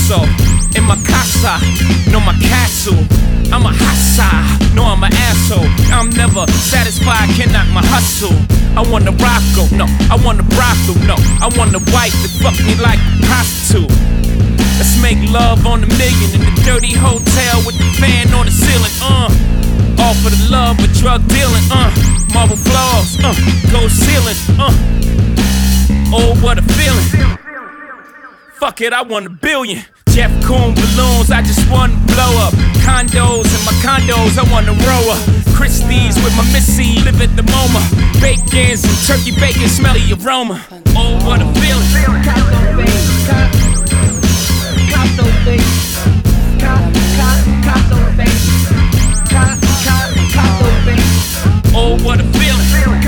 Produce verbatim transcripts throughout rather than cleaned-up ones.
paso. In my casa, no my castle. I'm a hassa, no I'm an asshole. I'm never satisfied, can knock my hustle. I want a rocko, no, I want a brothel, no. I want a wife that fuck me like a prostitute. Let's make love on the million in the dirty hotel with the fan on the ceiling, uh. All for the love of drug dealing, uh. Marble floors, uh. Gold ceiling, uh. Oh, what a feeling. Fuck it, I want a billion. Jeff Koons balloons, I just want to blow up. Condos in my condos, I want to row up. Christie's with my missy, live at the MoMA. Bacons and turkey bacon, smell the aroma. Oh, what a feeling. Oh, what a feeling.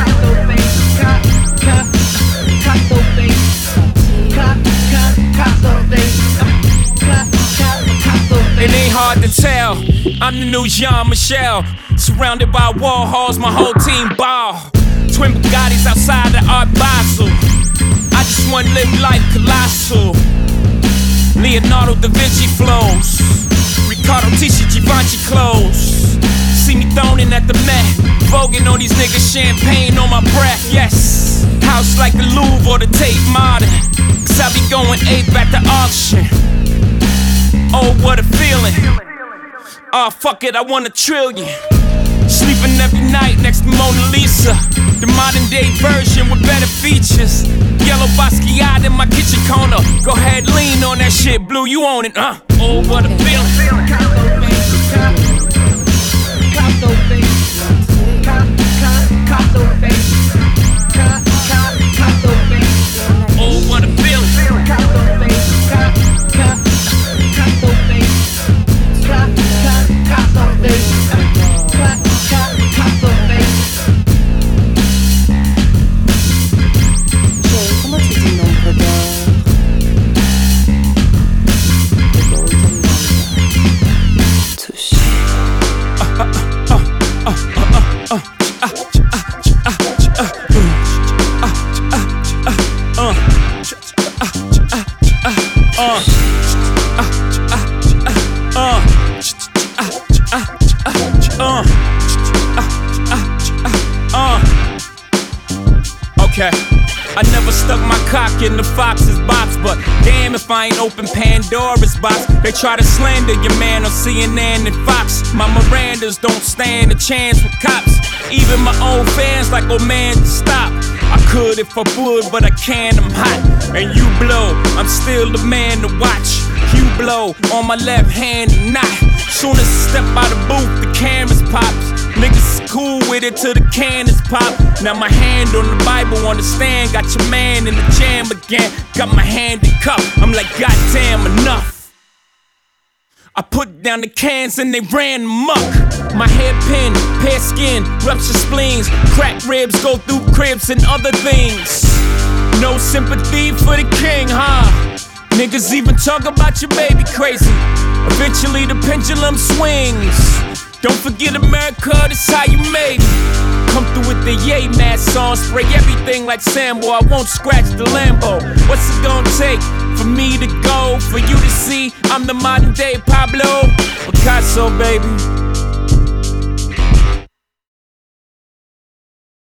It ain't hard to tell, I'm the new Jean-Michel. Surrounded by Warhols, my whole team ball. Twin Bugattis outside the Art Basel. I just wanna live life colossal. Leonardo da Vinci flows, Riccardo Tisci Givenchy clothes. See me thrown in at the Met, voguing on these niggas, champagne on my breath, yes. House like the Louvre or the Tate Modern, cause I be going ape at the auction. Oh, what a feeling. Oh, fuck it, I want a trillion. Sleeping every night next to Mona Lisa, the modern day version with better features. Yellow Basquiat in my kitchen corner. Go ahead, lean on that shit, Blue, you own it, huh? Oh, what a feeling. Oh, what a feeling. I never stuck my cock in the fox's box, but damn if I ain't open Pandora's box. They try to slander your man on C N N and Fox. My Mirandas don't stand a chance with cops. Even my own fans like, oh man, stop. I could if I would, but I can't, I'm hot. And you blow, I'm still the man to watch. You blow on my left hand and not. Soon as I step out the booth, the cameras pops. Niggas is cool with it till the cannons pop. Now my hand on the Bible on the stand. Got your man in the jam again. Got my hand in cup. I'm like, goddamn, enough. I put down the cans and they ran amok. My hairpin, pear skin, rupture spleens, cracked ribs go through cribs and other things. No sympathy for the king, huh? Niggas even talk about your baby crazy. Eventually the pendulum swings. Don't forget America, this how you made me. Come through with the yay mad song, spray everything like Sambo. I won't scratch the Lambo. What's it gonna take for me to go? For you to see I'm the modern day Pablo Picasso, baby.